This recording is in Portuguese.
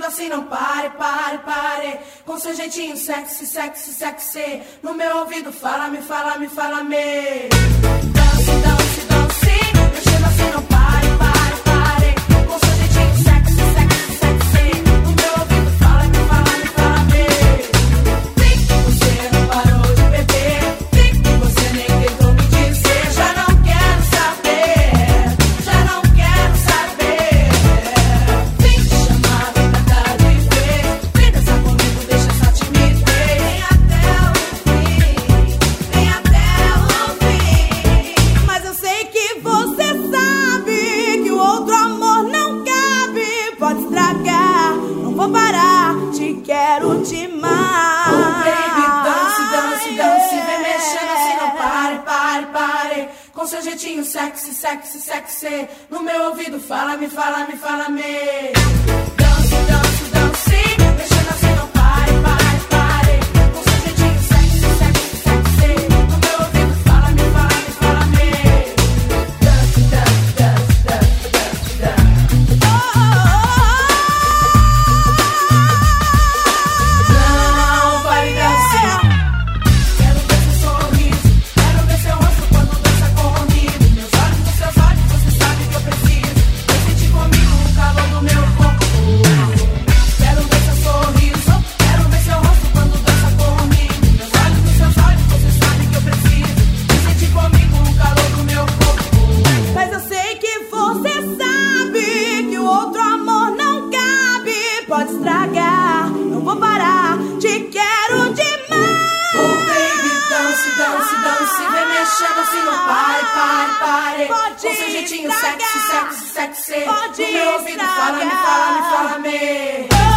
mexendo assim, não pare, pare, pare. Com seu jeitinho sexy, sexy, sexy. No meu ouvido fala-me, fala-me, fala-me. Dance, dance, dance. Mexendo assim, não pare, pare, pare. Com seu jeitinho sexy, sexy, sexy. No meu ouvido fala-me, fala-me, fala-me. Vi que você não parou de beber. Vi que você nem tentou me dizer. Já não quero saber. Já não quero saber. Vem te chamar, vem cantar de vez. Vem dançar comigo, deixa essa timidez. Vem até o fim. Vem até o fim. Mas eu sei que você sabe que o outro amor não cabe. Pode estragar, não vou parar. Te quero demais. Oh baby, dance, dance, dance. Vem mexendo assim, não pare, pare, pare. Com seu jeitinho sexy, sexy, sexy. No meu ouvido fala-me, fala-me, fala-me. Dance, dance, dance. Mexendo assim, não pare, pare, pare. Com seu jeitinho sexy, sexy, sexy. No meu ouvido fala-me, fala-me, fala-me. Dance, dance, dance, dance, dance, dance. Não pare de dançar. Quero ver seu sorriso, quero ver seu rosto quando dança comigo. Meus olhos nos seus olhos, você sabe que eu preciso. Vem sentir comigo o calor do meu corpo. Quero ver seu sorriso, quero ver seu rosto quando dança comigo. Meus olhos nos seus olhos, você sabe que eu preciso. Vem sentir comigo o calor do meu corpo. Mas eu sei que você sabe que o outro amor não cabe. Pode estragar, não vou parar. Te quero demais. Oh baby, dance, dance, dance. Vem mexendo assim, não pare, pare, pare. Pode Com seu jeitinho estragar. sexy, sexy, sexy. Pode No meu ouvido fala-me, estragar. fala-me, fala-me.